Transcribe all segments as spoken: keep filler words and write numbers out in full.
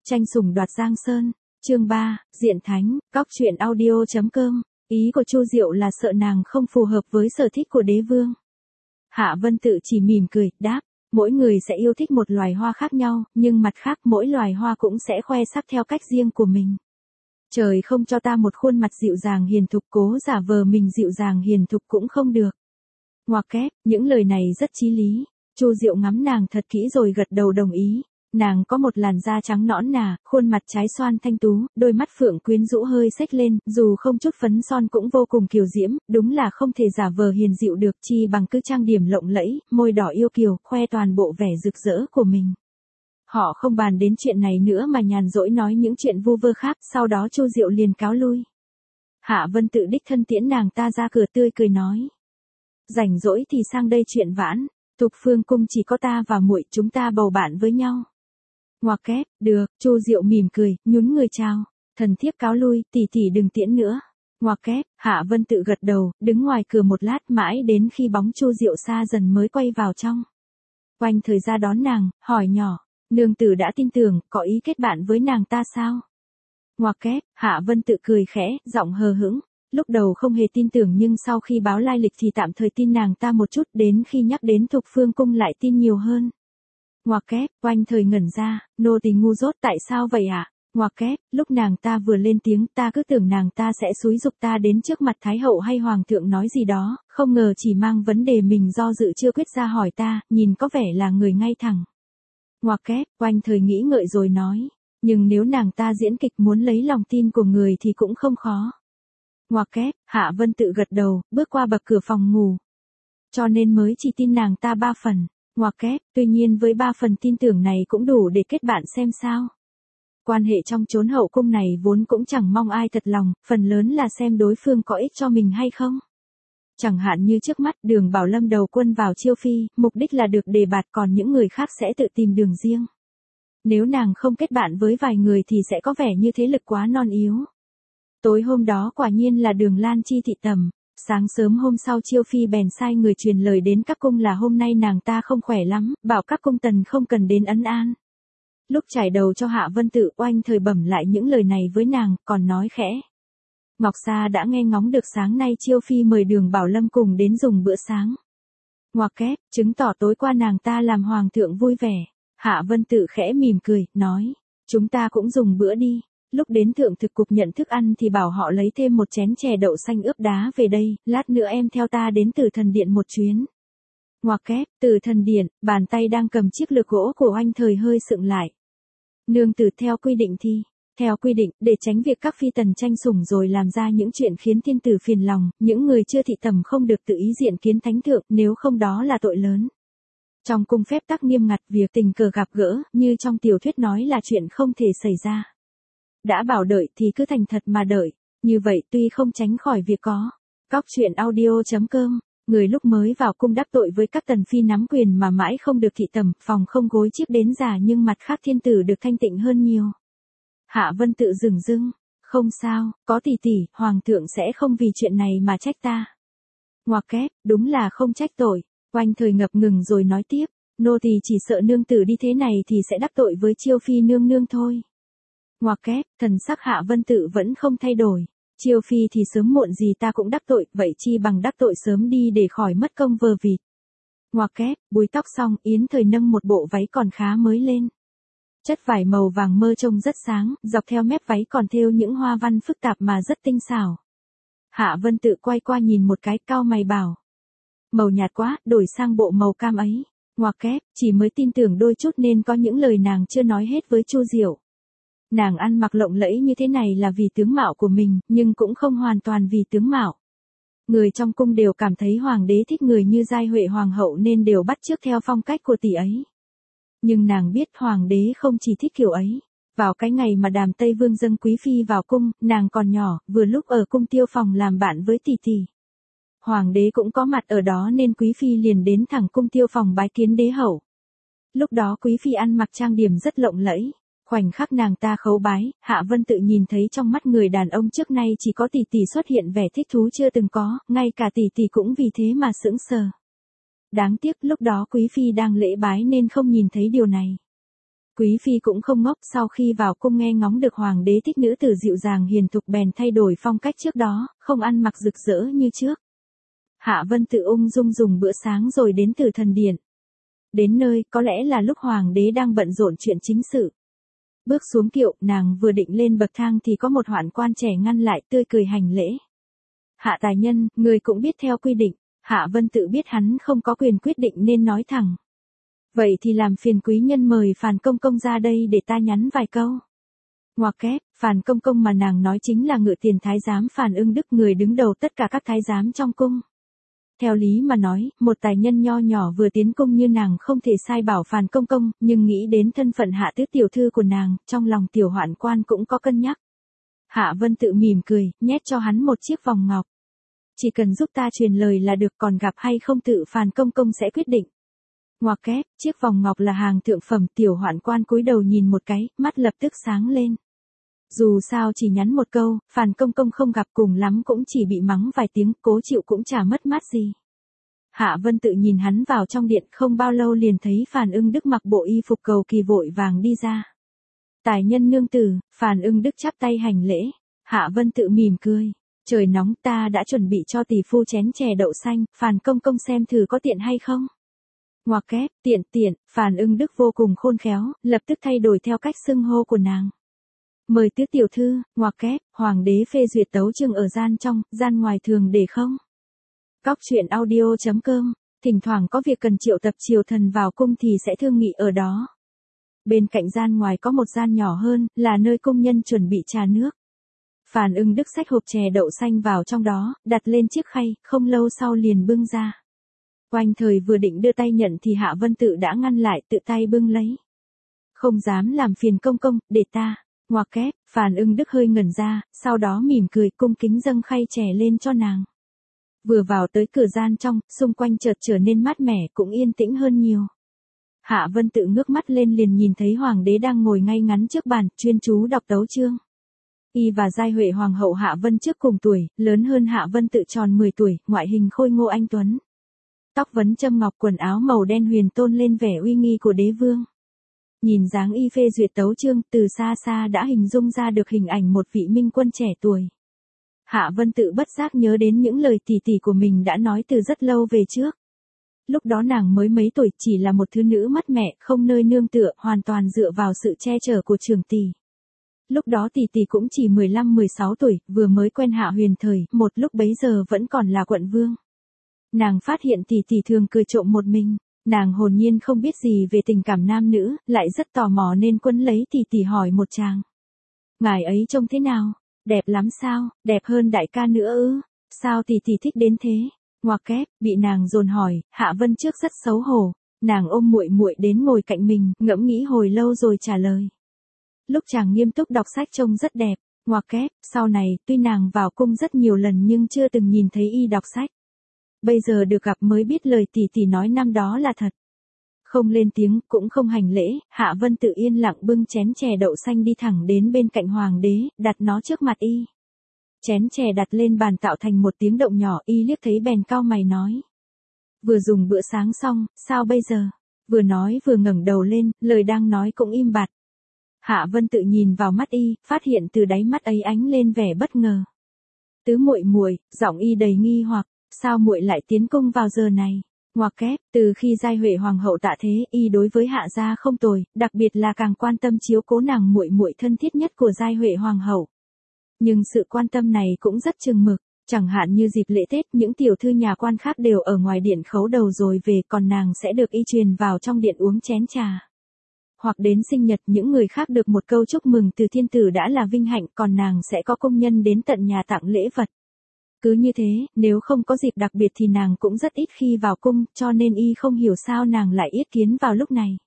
Tranh sủng đoạt Giang Sơn, chương ba, Diện Thánh, cóc truyện audio chấm com. Ý của Chu Diệu là sợ nàng không phù hợp với sở thích của đế vương. Hạ Vân Tự chỉ mỉm cười, đáp, mỗi người sẽ yêu thích một loài hoa khác nhau, nhưng mặt khác mỗi loài hoa cũng sẽ khoe sắc theo cách riêng của mình. Trời không cho ta một khuôn mặt dịu dàng hiền thục, cố giả vờ mình dịu dàng hiền thục cũng không được. Ngoặc kép, những lời này rất chí lý. Chu Diệu ngắm nàng thật kỹ rồi gật đầu đồng ý. Nàng có một làn da trắng nõn nà, khuôn mặt trái xoan thanh tú, đôi mắt phượng quyến rũ hơi xếch lên, dù không chút phấn son cũng vô cùng kiều diễm, đúng là không thể giả vờ hiền dịu được, chi bằng cứ trang điểm lộng lẫy, môi đỏ yêu kiều, khoe toàn bộ vẻ rực rỡ của mình. Họ không bàn đến chuyện này nữa mà nhàn rỗi nói những chuyện vu vơ khác, sau đó Chu Diệu liền cáo lui. Hạ Vân Tự đích thân tiễn nàng ta ra cửa, tươi cười nói: rảnh rỗi thì sang đây chuyện vãn, Thục Phương cung chỉ có ta và muội, chúng ta bầu bạn với nhau. Ngoặc kép, được. Chu Diệu mỉm cười, nhún người chào, thần thiếp cáo lui, tỷ tỷ đừng tiễn nữa. Ngoặc kép, Hạ Vân Tự gật đầu, đứng ngoài cửa một lát mãi đến khi bóng Chu Diệu xa dần mới quay vào trong. Oanh thời ra đón nàng, hỏi nhỏ, nương tử đã tin tưởng, có ý kết bạn với nàng ta sao? Ngoặc kép, Hạ Vân Tự cười khẽ, giọng hờ hững. Lúc đầu không hề tin tưởng nhưng sau khi báo lai lịch thì tạm thời tin nàng ta một chút, đến khi nhắc đến Thục Phương cung lại tin nhiều hơn. Ngoặc kép, Oanh thời ngẩn ra, nô tỳ ngu dốt, tại sao vậy ạ? À? Ngoặc kép, lúc nàng ta vừa lên tiếng ta cứ tưởng nàng ta sẽ xúi giục ta đến trước mặt Thái hậu hay Hoàng thượng nói gì đó, không ngờ chỉ mang vấn đề mình do dự chưa quyết ra hỏi ta, nhìn có vẻ là người ngay thẳng. Ngoặc kép, Oanh thời nghĩ ngợi rồi nói, nhưng nếu nàng ta diễn kịch muốn lấy lòng tin của người thì cũng không khó. Ngoặc kép, Hạ Vân Tự gật đầu, bước qua bậc cửa phòng ngủ. Cho nên mới chỉ tin nàng ta ba phần. Ngoặc kép, tuy nhiên với ba phần tin tưởng này cũng đủ để kết bạn xem sao. Quan hệ trong chốn hậu cung này vốn cũng chẳng mong ai thật lòng, phần lớn là xem đối phương có ích cho mình hay không. Chẳng hạn như trước mắt Đường Bảo Lâm đầu quân vào Chiêu Phi, mục đích là được đề bạt, còn những người khác sẽ tự tìm đường riêng. Nếu nàng không kết bạn với vài người thì sẽ có vẻ như thế lực quá non yếu. Tối hôm đó quả nhiên là Đường Lan Chi thị tầm. Sáng sớm hôm sau Chiêu Phi bèn sai người truyền lời đến các cung là hôm nay nàng ta không khỏe lắm, bảo các cung tần không cần đến ân an. Lúc trải đầu cho Hạ Vân Tự, Oanh thời bẩm lại những lời này với nàng, còn nói khẽ. Ngọc Sa đã nghe ngóng được sáng nay Chiêu Phi mời Đường Bảo Lâm cùng đến dùng bữa sáng. Ngoặc kép, chứng tỏ tối qua nàng ta làm Hoàng thượng vui vẻ. Hạ Vân Tự khẽ mỉm cười, nói, chúng ta cũng dùng bữa đi. Lúc đến thượng thực cục nhận thức ăn thì bảo họ lấy thêm một chén chè đậu xanh ướp đá về đây, lát nữa em theo ta đến Tử Thần Điện một chuyến. Ngoặc kép, Tử Thần Điện, bàn tay đang cầm chiếc lược gỗ của Oanh thời hơi sượng lại. Nương tử theo quy định thì, theo quy định, để tránh việc các phi tần tranh sủng rồi làm ra những chuyện khiến thiên tử phiền lòng, những người chưa thị tầm không được tự ý diện kiến thánh thượng, nếu không đó là tội lớn. Trong cung phép tắc nghiêm ngặt, việc tình cờ gặp gỡ, như trong tiểu thuyết nói là chuyện không thể xảy ra. Đã bảo đợi thì cứ thành thật mà đợi, như vậy tuy không tránh khỏi việc có. Cóc truyện audio chấm com, người lúc mới vào cung đắc tội với các tần phi nắm quyền mà mãi không được thị tầm, phòng không gối chiếc đến già nhưng mặt khác thiên tử được thanh tịnh hơn nhiều. Hạ Vân Tự dửng dưng, không sao, có tỷ tỷ, Hoàng thượng sẽ không vì chuyện này mà trách ta. Ngoặc kép, đúng là không trách tội. Oanh thời ngập ngừng rồi nói tiếp, nô tỳ chỉ sợ nương tử đi thế này thì sẽ đắc tội với Chiêu Phi nương nương thôi. Ngoặc kép, thần sắc Hạ Vân Tự vẫn không thay đổi. Chiêu Phi thì sớm muộn gì ta cũng đắc tội, vậy chi bằng đắc tội sớm đi để khỏi mất công vờ vịt. Ngoặc kép, búi tóc xong, Yến thời nâng một bộ váy còn khá mới lên. Chất vải màu vàng mơ trông rất sáng, dọc theo mép váy còn thêu những hoa văn phức tạp mà rất tinh xảo. Hạ Vân Tự quay qua nhìn một cái, cau mày bảo. Màu nhạt quá, đổi sang bộ màu cam ấy. Ngoặc kép, chỉ mới tin tưởng đôi chút nên có những lời nàng chưa nói hết với Chu Diệu. Nàng ăn mặc lộng lẫy như thế này là vì tướng mạo của mình, nhưng cũng không hoàn toàn vì tướng mạo. Người trong cung đều cảm thấy hoàng đế thích người như Giai Huệ hoàng hậu nên đều bắt chước theo phong cách của tỷ ấy. Nhưng nàng biết hoàng đế không chỉ thích kiểu ấy. Vào cái ngày mà Đàm Tây Vương dâng quý phi vào cung, nàng còn nhỏ, vừa lúc ở cung Tiêu Phòng làm bạn với tỷ tỷ. Hoàng đế cũng có mặt ở đó nên quý phi liền đến thẳng cung Tiêu Phòng bái kiến đế hậu. Lúc đó quý phi ăn mặc trang điểm rất lộng lẫy. Khoảnh khắc nàng ta khấu bái, Hạ Vân Tự nhìn thấy trong mắt người đàn ông trước nay chỉ có tỷ tỷ xuất hiện vẻ thích thú chưa từng có, ngay cả tỷ tỷ cũng vì thế mà sững sờ. Đáng tiếc lúc đó quý phi đang lễ bái nên không nhìn thấy điều này. Quý phi cũng không ngốc, sau khi vào cung nghe ngóng được hoàng đế thích nữ tử dịu dàng hiền thục bèn thay đổi phong cách trước đó, không ăn mặc rực rỡ như trước. Hạ Vân Tự ung dung dùng bữa sáng rồi đến Tử Thần Điện. Đến nơi, có lẽ là lúc hoàng đế đang bận rộn chuyện chính sự. Bước xuống kiệu, nàng vừa định lên bậc thang thì có một hoạn quan trẻ ngăn lại, tươi cười hành lễ. Hạ tài nhân, người cũng biết theo quy định. Hạ Vân Tự biết hắn không có quyền quyết định nên nói thẳng. Vậy thì làm phiền quý nhân mời Phàn Công Công ra đây để ta nhắn vài câu. Ngoặc kép, Phàn Công Công mà nàng nói chính là Ngự Tiền Thái giám Phàn Ưng Đức, người đứng đầu tất cả các thái giám trong cung. Theo lý mà nói, một tài nhân nho nhỏ vừa tiến cung như nàng không thể sai bảo Phàn Công Công, nhưng nghĩ đến thân phận hạ tứ tiểu thư của nàng, trong lòng tiểu hoạn quan cũng có cân nhắc. Hạ Vân Tự mỉm cười, nhét cho hắn một chiếc vòng ngọc. Chỉ cần giúp ta truyền lời là được, còn gặp hay không tự Phàn Công Công sẽ quyết định. Ngoặc kép, chiếc vòng ngọc là hàng thượng phẩm, tiểu hoạn quan cúi đầu nhìn một cái, mắt lập tức sáng lên. Dù sao chỉ nhắn một câu, Phàn Công Công không gặp cùng lắm cũng chỉ bị mắng vài tiếng, cố chịu cũng chả mất mát gì. Hạ Vân Tự nhìn hắn vào trong điện, không bao lâu liền thấy Phàn Ưng Đức mặc bộ y phục cầu kỳ vội vàng đi ra. Tài nhân nương tử, Phàn Ưng Đức chắp tay hành lễ. Hạ Vân Tự mỉm cười. Trời nóng, ta đã chuẩn bị cho tỷ phu chén chè đậu xanh, Phàn Công Công xem thử có tiện hay không. Ngoặc kép, tiện tiện, Phàn Ưng Đức vô cùng khôn khéo, lập tức thay đổi theo cách xưng hô của nàng. Mời tứ tiểu thư, ngoặc kép, hoàng đế phê duyệt tấu chương ở gian trong, gian ngoài thường để không. Cóc truyện audio chấm com, thỉnh thoảng có việc cần triệu tập triều thần vào cung thì sẽ thương nghị ở đó. Bên cạnh gian ngoài có một gian nhỏ hơn, là nơi công nhân chuẩn bị trà nước. Phàn Ưng Đức xách hộp chè đậu xanh vào trong đó, đặt lên chiếc khay, không lâu sau liền bưng ra. Oanh thời vừa định đưa tay nhận thì Hạ Vân Tự đã ngăn lại, tự tay bưng lấy. Không dám làm phiền công công, để ta. Ngoặc kép, Phàn Ưng Đức hơi ngẩn ra, sau đó mỉm cười cung kính dâng khay chè lên cho nàng. Vừa vào tới cửa gian trong, xung quanh chợt trở nên mát mẻ, cũng yên tĩnh hơn nhiều. Hạ Vân Tự ngước mắt lên liền nhìn thấy hoàng đế đang ngồi ngay ngắn trước bàn, chuyên chú đọc tấu chương. Y và Giai Huệ hoàng hậu Hạ Vân trước cùng tuổi, lớn hơn Hạ Vân Tự tròn mười tuổi, ngoại hình khôi ngô anh tuấn. Tóc vấn châm ngọc, quần áo màu đen huyền tôn lên vẻ uy nghi của đế vương. Nhìn dáng y phê duyệt tấu chương, từ xa xa đã hình dung ra được hình ảnh một vị minh quân trẻ tuổi. Hạ Vân Tự bất giác nhớ đến những lời tỉ tỉ của mình đã nói từ rất lâu về trước. Lúc đó nàng mới mấy tuổi, chỉ là một thứ nữ mất mẹ, không nơi nương tựa, hoàn toàn dựa vào sự che chở của trưởng tỷ. Lúc đó tỷ tỷ cũng chỉ mười lăm mười sáu tuổi, vừa mới quen Hạ Huyền thời, một lúc bấy giờ vẫn còn là quận vương. Nàng phát hiện tỷ tỷ thường cười trộm một mình, nàng hồn nhiên không biết gì về tình cảm nam nữ, lại rất tò mò nên quấn lấy tỷ tỷ hỏi một chàng. Ngài ấy trông thế nào? Đẹp lắm sao? Đẹp hơn đại ca nữa ư? Sao tỷ tỷ thích đến thế? Ngoặc kép, bị nàng dồn hỏi, Hạ Vân trước rất xấu hổ, nàng ôm muội muội đến ngồi cạnh mình, ngẫm nghĩ hồi lâu rồi trả lời. Lúc chàng nghiêm túc đọc sách trông rất đẹp, ngoặc kép, sau này, tuy nàng vào cung rất nhiều lần nhưng chưa từng nhìn thấy y đọc sách. Bây giờ được gặp mới biết lời tỷ tỷ nói năm đó là thật. Không lên tiếng, cũng không hành lễ, Hạ Vân Tự yên lặng bưng chén chè đậu xanh đi thẳng đến bên cạnh hoàng đế, đặt nó trước mặt y. Chén chè đặt lên bàn tạo thành một tiếng động nhỏ, y liếc thấy bèn cau mày nói. Vừa dùng bữa sáng xong, sao bây giờ? Vừa nói vừa ngẩng đầu lên, lời đang nói cũng im bặt. Hạ Vân Tự nhìn vào mắt y, phát hiện từ đáy mắt ấy ánh lên vẻ bất ngờ. Tứ muội muội, giọng y đầy nghi hoặc, sao muội lại tiến cung vào giờ này? Ngoặc kép, từ khi Giai Huệ hoàng hậu tạ thế, y đối với Hạ gia không tồi, đặc biệt là càng quan tâm chiếu cố nàng muội muội thân thiết nhất của Giai Huệ hoàng hậu. Nhưng sự quan tâm này cũng rất chừng mực, chẳng hạn như dịp lễ Tết, những tiểu thư nhà quan khác đều ở ngoài điện khấu đầu rồi về, còn nàng sẽ được y truyền vào trong điện uống chén trà. Hoặc đến sinh nhật, những người khác được một câu chúc mừng từ thiên tử đã là vinh hạnh, còn nàng sẽ có công nhân đến tận nhà tặng lễ vật. Cứ như thế, nếu không có dịp đặc biệt thì nàng cũng rất ít khi vào cung, cho nên y không hiểu sao nàng lại yết kiến vào lúc này.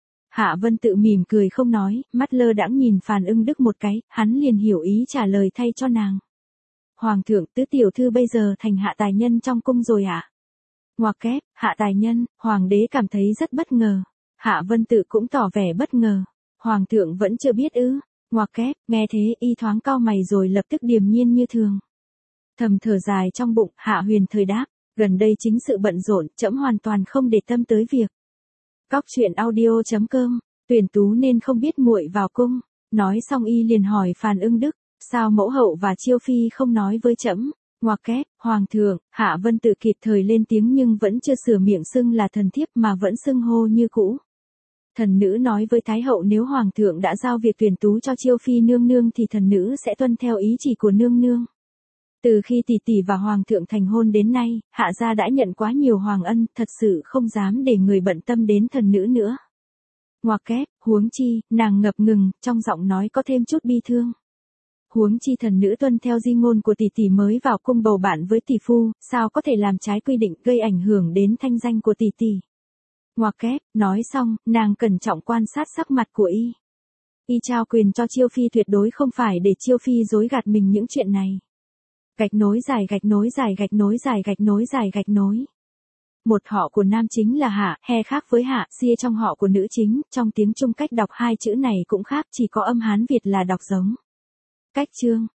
Hạ Vân Tự mỉm cười không nói, mắt lơ đãng nhìn Phàn Ưng Đức một cái, hắn liền hiểu ý trả lời thay cho nàng. Hoàng thượng, tứ tiểu thư bây giờ thành hạ tài nhân trong cung rồi ạ. À? Ngoặc kép, hạ tài nhân, hoàng đế cảm thấy rất bất ngờ. Hạ Vân Tự cũng tỏ vẻ bất ngờ. Hoàng thượng vẫn chưa biết ư? Ngoặc kép, nghe thế y thoáng cau mày rồi lập tức điềm nhiên như thường. Thầm thở dài trong bụng, Hạ Huyền thời đáp, gần đây chính sự bận rộn, trẫm hoàn toàn không để tâm tới việc. Cóc truyện audio chấm com Tuyển Tú nên không biết muội vào cung. Nói xong y liền hỏi Phàn Ưng Đức, sao mẫu hậu và Chiêu Phi không nói với trẫm? Ngoặc kép, Hoàng thượng. Hạ Vân Tự kịp thời lên tiếng nhưng vẫn chưa sửa miệng xưng là thần thiếp mà vẫn xưng hô như cũ. Thần nữ nói với Thái hậu nếu Hoàng thượng đã giao việc Tuyển Tú cho Chiêu Phi nương nương thì thần nữ sẽ tuân theo ý chỉ của nương nương. Từ khi tỷ tỷ và Hoàng thượng thành hôn đến nay, Hạ gia đã nhận quá nhiều hoàng ân, thật sự không dám để người bận tâm đến thần nữ nữa. Ngoặc kép, huống chi, nàng ngập ngừng, trong giọng nói có thêm chút bi thương. Huống chi thần nữ tuân theo di ngôn của tỷ tỷ mới vào cung bầu bạn với tỷ phu, sao có thể làm trái quy định gây ảnh hưởng đến thanh danh của tỷ tỷ. Ngoặc kép, nói xong, nàng cẩn trọng quan sát sắc mặt của y. Y trao quyền cho Chiêu Phi tuyệt đối không phải để Chiêu Phi dối gạt mình những chuyện này. Gạch nối dài gạch nối dài gạch nối dài gạch nối dài gạch nối. Một họ của nam chính là Hạ, he khác với Hạ, xia trong họ của nữ chính, trong tiếng Trung cách đọc hai chữ này cũng khác, chỉ có âm Hán Việt là đọc giống. Cách chương